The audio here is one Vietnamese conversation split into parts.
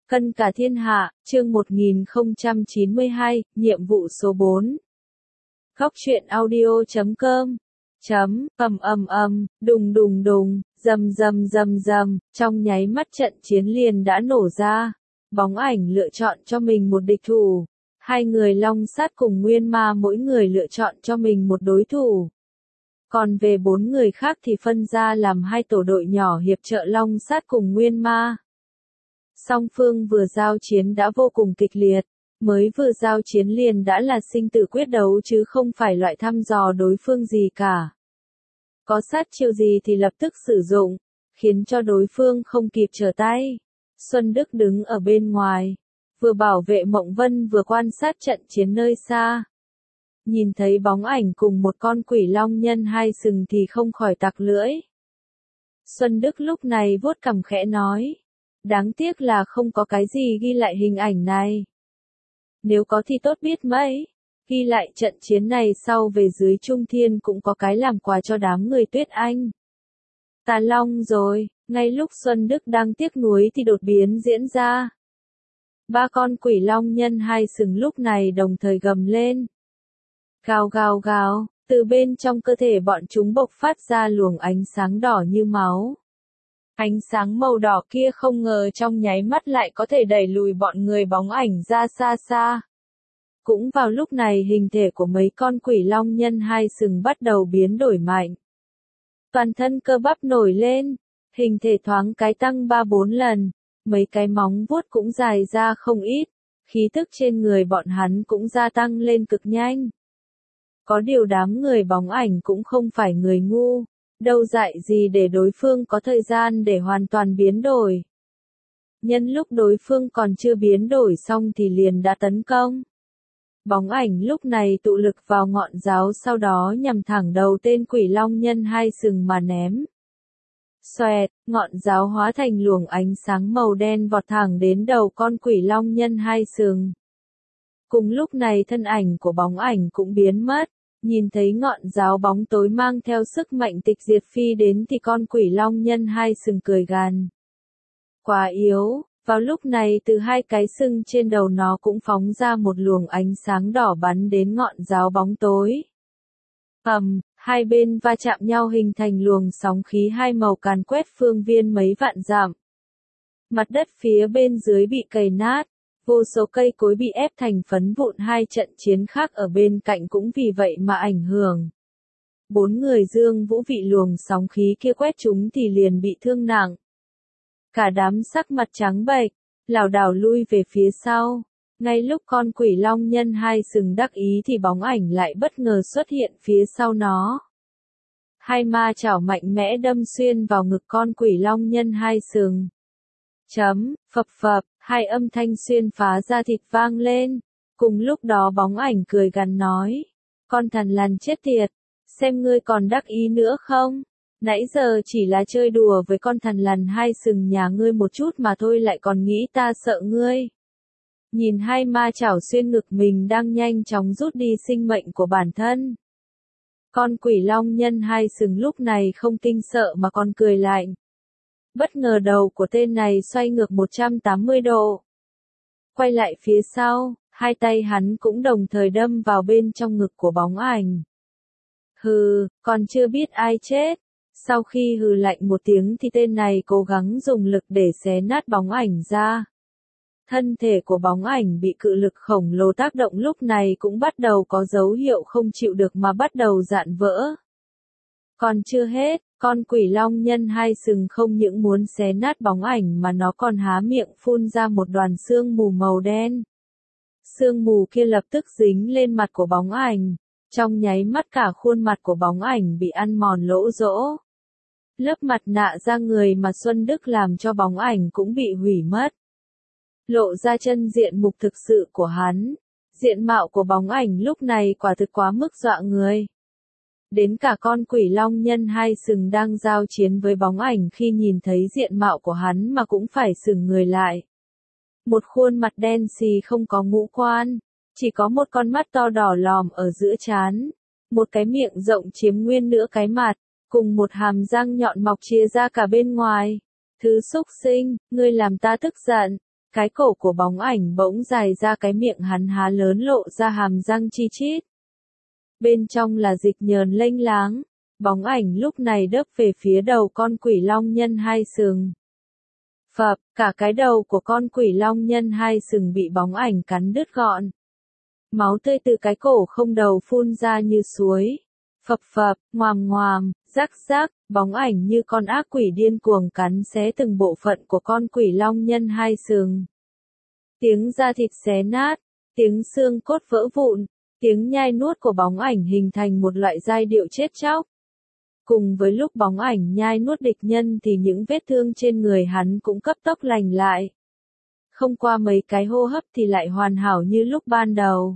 Cân cả thiên hạ, chương 1092, nhiệm vụ số 4. Góc truyện audio.com đùng đùng đùng, rầm rầm rầm rầm, trong nháy mắt trận chiến liền đã nổ ra. Bóng ảnh lựa chọn cho mình một địch thủ. Hai người Long Sát cùng Nguyên Ma mỗi người lựa chọn cho mình một đối thủ. Còn về 4 người khác thì phân ra làm 2 tổ đội nhỏ hiệp trợ Long Sát cùng Nguyên Ma. Song phương vừa giao chiến đã vô cùng kịch liệt, mới vừa giao chiến liền đã là sinh tử quyết đấu chứ không phải loại thăm dò đối phương gì cả. Có sát chiêu gì thì lập tức sử dụng, khiến cho đối phương không kịp trở tay. Xuân Đức đứng ở bên ngoài, vừa bảo vệ Mộng Vân vừa quan sát trận chiến nơi xa. Nhìn thấy bóng ảnh cùng một con quỷ long nhân 2 sừng thì không khỏi tặc lưỡi. Xuân Đức lúc này vuốt cằm khẽ nói. Đáng tiếc là không có cái gì ghi lại hình ảnh này. Nếu có thì tốt biết mấy. Ghi lại trận chiến này sau về dưới Trung Thiên cũng có cái làm quà cho đám người Tuyết Anh. Tà Long rồi, ngay lúc Xuân Đức đang tiếc nuối thì đột biến diễn ra. 3 con quỷ long nhân 2 sừng lúc này đồng thời gầm lên. Gào gào gào, từ bên trong cơ thể bọn chúng bộc phát ra luồng ánh sáng đỏ như máu. Ánh sáng màu đỏ kia không ngờ trong nháy mắt lại có thể đẩy lùi bọn người bóng ảnh ra xa xa. Cũng vào lúc này hình thể của mấy con quỷ long nhân 2 sừng bắt đầu biến đổi mạnh. Toàn thân cơ bắp nổi lên, hình thể thoáng cái tăng 3-4 lần, mấy cái móng vuốt cũng dài ra không ít, khí tức trên người bọn hắn cũng gia tăng lên cực nhanh. Có điều đám người bóng ảnh cũng không phải người ngu. Đâu dạy gì để đối phương có thời gian để hoàn toàn biến đổi. Nhân lúc đối phương còn chưa biến đổi xong thì liền đã tấn công. Bóng ảnh lúc này tụ lực vào ngọn giáo sau đó nhằm thẳng đầu tên quỷ long nhân 2 sừng mà ném. Xoẹt, ngọn giáo hóa thành luồng ánh sáng màu đen vọt thẳng đến đầu con quỷ long nhân 2 sừng. Cùng lúc này thân ảnh của bóng ảnh cũng biến mất. Nhìn thấy ngọn giáo bóng tối mang theo sức mạnh tịch diệt phi đến thì con quỷ long nhân 2 sừng cười gằn. Quá yếu, vào lúc này từ 2 cái sừng trên đầu nó cũng phóng ra một luồng ánh sáng đỏ bắn đến ngọn giáo bóng tối. Hai bên va chạm nhau hình thành luồng sóng khí 2 màu càn quét phương viên mấy vạn dặm. Mặt đất phía bên dưới bị cày nát. Vô số cây cối bị ép thành phấn vụn. 2 trận chiến khác ở bên cạnh cũng vì vậy mà ảnh hưởng. 4 người Dương Vũ bị luồng sóng khí kia quét chúng thì liền bị thương nặng. Cả đám sắc mặt trắng bệch, lảo đảo lui về phía sau. Ngay lúc con quỷ long nhân 2 sừng đắc ý thì bóng ảnh lại bất ngờ xuất hiện phía sau nó. 2 ma chảo mạnh mẽ đâm xuyên vào ngực con quỷ long nhân 2 sừng. Phập phập, 2 âm thanh xuyên phá ra thịt vang lên. Cùng lúc đó bóng ảnh cười gằn nói. Con thằn lằn chết tiệt, xem ngươi còn đắc ý nữa không? Nãy giờ chỉ là chơi đùa với con thằn lằn 2 sừng nhà ngươi một chút mà thôi lại còn nghĩ ta sợ ngươi. Nhìn 2 ma chảo xuyên ngực mình đang nhanh chóng rút đi sinh mệnh của bản thân. Con quỷ long nhân 2 sừng lúc này không kinh sợ mà còn cười lạnh. Bất ngờ đầu của tên này xoay ngược 180 độ. Quay lại phía sau, 2 tay hắn cũng đồng thời đâm vào bên trong ngực của bóng ảnh. Hừ, còn chưa biết ai chết. Sau khi hừ lạnh một tiếng thì tên này cố gắng dùng lực để xé nát bóng ảnh ra. Thân thể của bóng ảnh bị cự lực khổng lồ tác động lúc này cũng bắt đầu có dấu hiệu không chịu được mà bắt đầu rạn vỡ. Còn chưa hết. Con quỷ long nhân 2 sừng không những muốn xé nát bóng ảnh mà nó còn há miệng phun ra một đoàn sương mù màu đen. Sương mù kia lập tức dính lên mặt của bóng ảnh. Trong nháy mắt cả khuôn mặt của bóng ảnh bị ăn mòn lỗ rỗ. Lớp mặt nạ da người mà Xuân Đức làm cho bóng ảnh cũng bị hủy mất. Lộ ra chân diện mục thực sự của hắn. Diện mạo của bóng ảnh lúc này quả thực quá mức dọa người. Đến cả con quỷ long nhân 2 sừng đang giao chiến với bóng ảnh khi nhìn thấy diện mạo của hắn mà cũng phải sừng người lại. Một khuôn mặt đen xì không có ngũ quan, chỉ có một con mắt to đỏ lòm ở giữa trán, một cái miệng rộng chiếm nguyên nửa cái mặt, cùng một hàm răng nhọn mọc chia ra cả bên ngoài. Thứ xúc sinh, ngươi làm ta tức giận. Cái cổ của bóng ảnh bỗng dài ra, cái miệng hắn há lớn lộ ra hàm răng chi chít. Bên trong là dịch nhờn lênh láng. Bóng ảnh lúc này đớp về phía đầu con quỷ long nhân hai sừng. Phập, cả cái đầu của con quỷ long nhân hai sừng bị bóng ảnh cắn đứt gọn. Máu tươi từ cái cổ không đầu phun ra như suối. Phập phập, ngoàm ngoàm, rắc rắc, bóng ảnh như con ác quỷ điên cuồng cắn xé từng bộ phận của con quỷ long nhân hai sừng. Tiếng da thịt xé nát, tiếng xương cốt vỡ vụn, tiếng nhai nuốt của bóng ảnh hình thành một loại giai điệu chết chóc. Cùng với lúc bóng ảnh nhai nuốt địch nhân thì những vết thương trên người hắn cũng cấp tốc lành lại. Không qua mấy cái hô hấp thì lại hoàn hảo như lúc ban đầu.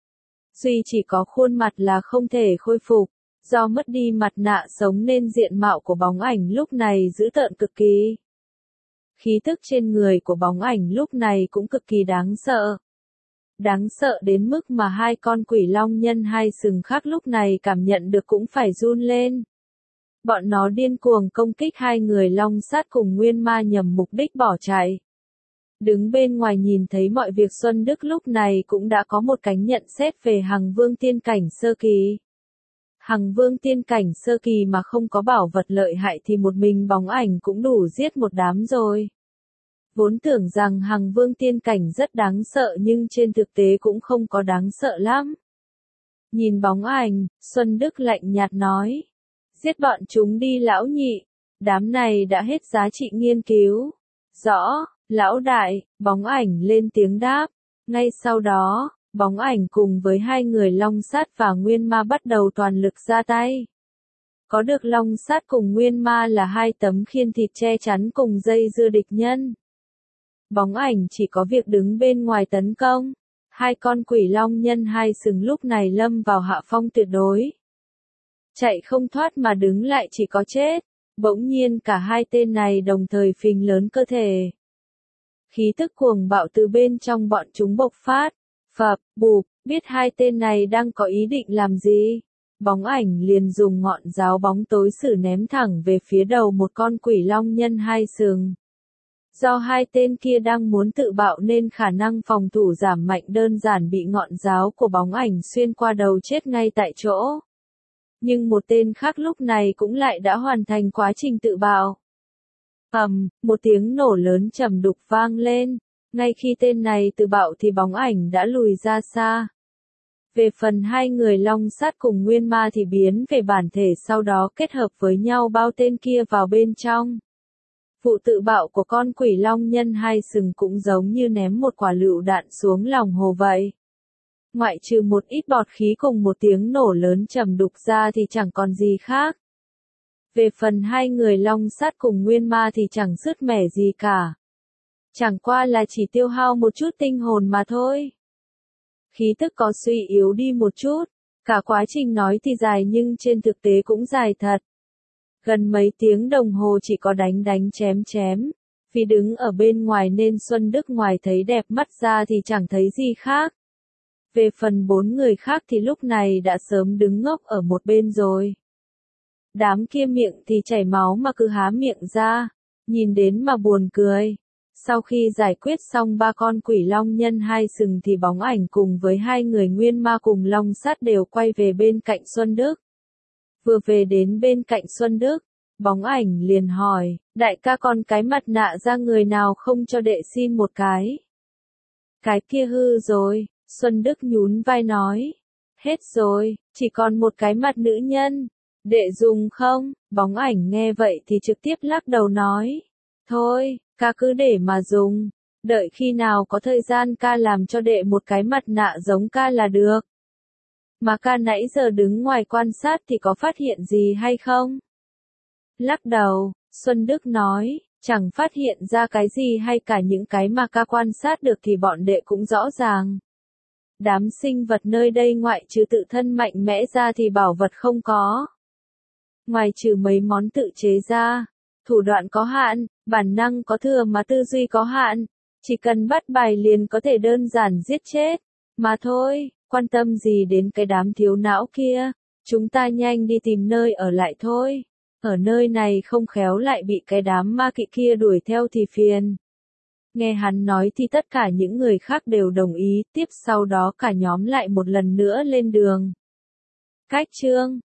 Duy chỉ có khuôn mặt là không thể khôi phục, do mất đi mặt nạ sống nên diện mạo của bóng ảnh lúc này dữ tợn cực kỳ. Khí tức trên người của bóng ảnh lúc này cũng cực kỳ đáng sợ. Đáng sợ đến mức mà hai con quỷ long nhân hai sừng khác lúc này cảm nhận được cũng phải run lên. Bọn nó điên cuồng công kích hai người long sát cùng nguyên ma nhằm mục đích bỏ chạy. Đứng bên ngoài nhìn thấy mọi việc, Xuân Đức lúc này cũng đã có một cái nhận xét về Hằng Vương tiên cảnh sơ kỳ. Hằng Vương tiên cảnh sơ kỳ mà không có bảo vật lợi hại thì một mình bóng ảnh cũng đủ giết một đám rồi. Vốn tưởng rằng Hằng Vương tiên cảnh rất đáng sợ nhưng trên thực tế cũng không có đáng sợ lắm. Nhìn bóng ảnh, Xuân Đức lạnh nhạt nói. Giết bọn chúng đi lão nhị, đám này đã hết giá trị nghiên cứu. Rõ, lão đại, bóng ảnh lên tiếng đáp. Ngay sau đó, bóng ảnh cùng với hai người long sát và nguyên ma bắt đầu toàn lực ra tay. Có được long sát cùng nguyên ma là hai tấm khiên thịt che chắn cùng dây dưa địch nhân. Bóng ảnh chỉ có việc đứng bên ngoài tấn công. Hai con quỷ long nhân hai sừng lúc này lâm vào hạ phong tuyệt đối. Chạy không thoát mà đứng lại chỉ có chết. Bỗng nhiên cả hai tên này đồng thời phình lớn cơ thể. Khí tức cuồng bạo từ bên trong bọn chúng bộc phát. Phập, bụp, biết hai tên này đang có ý định làm gì. Bóng ảnh liền dùng ngọn giáo bóng tối sử ném thẳng về phía đầu một con quỷ long nhân hai sừng. Do hai tên kia đang muốn tự bạo nên khả năng phòng thủ giảm mạnh, đơn giản bị ngọn giáo của bóng ảnh xuyên qua đầu chết ngay tại chỗ. Nhưng một tên khác lúc này cũng lại đã hoàn thành quá trình tự bạo. Một tiếng nổ lớn trầm đục vang lên. Ngay khi tên này tự bạo thì bóng ảnh đã lùi ra xa. Về phần hai người long sát cùng nguyên ma thì biến về bản thể, sau đó kết hợp với nhau bao tên kia vào bên trong. Vụ tự bạo của con quỷ long nhân hai sừng cũng giống như ném một quả lựu đạn xuống lòng hồ vậy. Ngoại trừ một ít bọt khí cùng một tiếng nổ lớn trầm đục ra thì chẳng còn gì khác. Về phần hai người long sát cùng nguyên ma thì chẳng sứt mẻ gì cả. Chẳng qua là chỉ tiêu hao một chút tinh hồn mà thôi. Khí tức có suy yếu đi một chút. Cả quá trình nói thì dài nhưng trên thực tế cũng dài thật. Gần mấy tiếng đồng hồ chỉ có đánh chém chém. Vì đứng ở bên ngoài nên Xuân Đức ngoài thấy đẹp mắt ra thì chẳng thấy gì khác. Về phần bốn người khác thì lúc này đã sớm đứng ngốc ở một bên rồi. Đám kia miệng thì chảy máu mà cứ há miệng ra, nhìn đến mà buồn cười. Sau khi giải quyết xong ba con quỷ long nhân hai sừng thì bóng ảnh cùng với hai người nguyên ma cùng long sát đều quay về bên cạnh Xuân Đức. Vừa về đến bên cạnh Xuân Đức, bóng ảnh liền hỏi, đại ca còn cái mặt nạ ra người nào không cho đệ xin một cái. Cái kia hư rồi, Xuân Đức nhún vai nói. Hết rồi, chỉ còn một cái mặt nữ nhân. Đệ dùng không? Bóng ảnh nghe vậy thì trực tiếp lắc đầu nói. Thôi, ca cứ để mà dùng. Đợi khi nào có thời gian ca làm cho đệ một cái mặt nạ giống ca là được. Mà ca nãy giờ đứng ngoài quan sát thì có phát hiện gì hay không? Lắc đầu, Xuân Đức nói, chẳng phát hiện ra cái gì, hay cả những cái mà ca quan sát được thì bọn đệ cũng rõ ràng. Đám sinh vật nơi đây ngoại trừ tự thân mạnh mẽ ra thì bảo vật không có. Ngoài trừ mấy món tự chế ra, thủ đoạn có hạn, bản năng có thừa mà tư duy có hạn, chỉ cần bắt bài liền có thể đơn giản giết chết, mà thôi, quan tâm gì đến cái đám thiếu não kia, chúng ta nhanh đi tìm nơi ở lại thôi, ở nơi này không khéo lại bị cái đám ma kỵ kia đuổi theo thì phiền. Nghe hắn nói thì tất cả những người khác đều đồng ý, tiếp sau đó cả nhóm lại một lần nữa lên đường. Cách chương